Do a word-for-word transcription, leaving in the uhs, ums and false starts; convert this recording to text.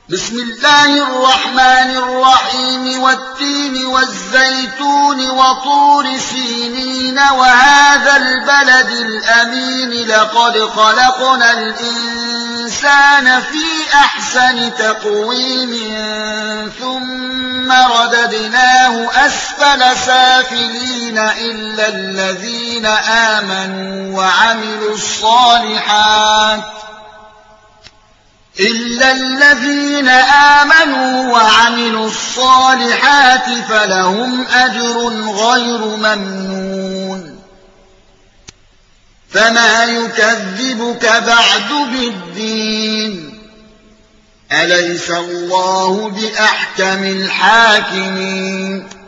بسم الله الرحمن الرحيم والتين والزيتون وطور سينين وهذا البلد الأمين لقد خلقنا الإنسان في أحسن تقويم ثم رددناه أسفل سافلين إلا الذين آمنوا وعملوا الصالحات إلا الذين آمنوا وعملوا الصالحات فلهم أجر غير ممنون فما يكذبك بعد بالدين أليس الله بأحكم الحاكمين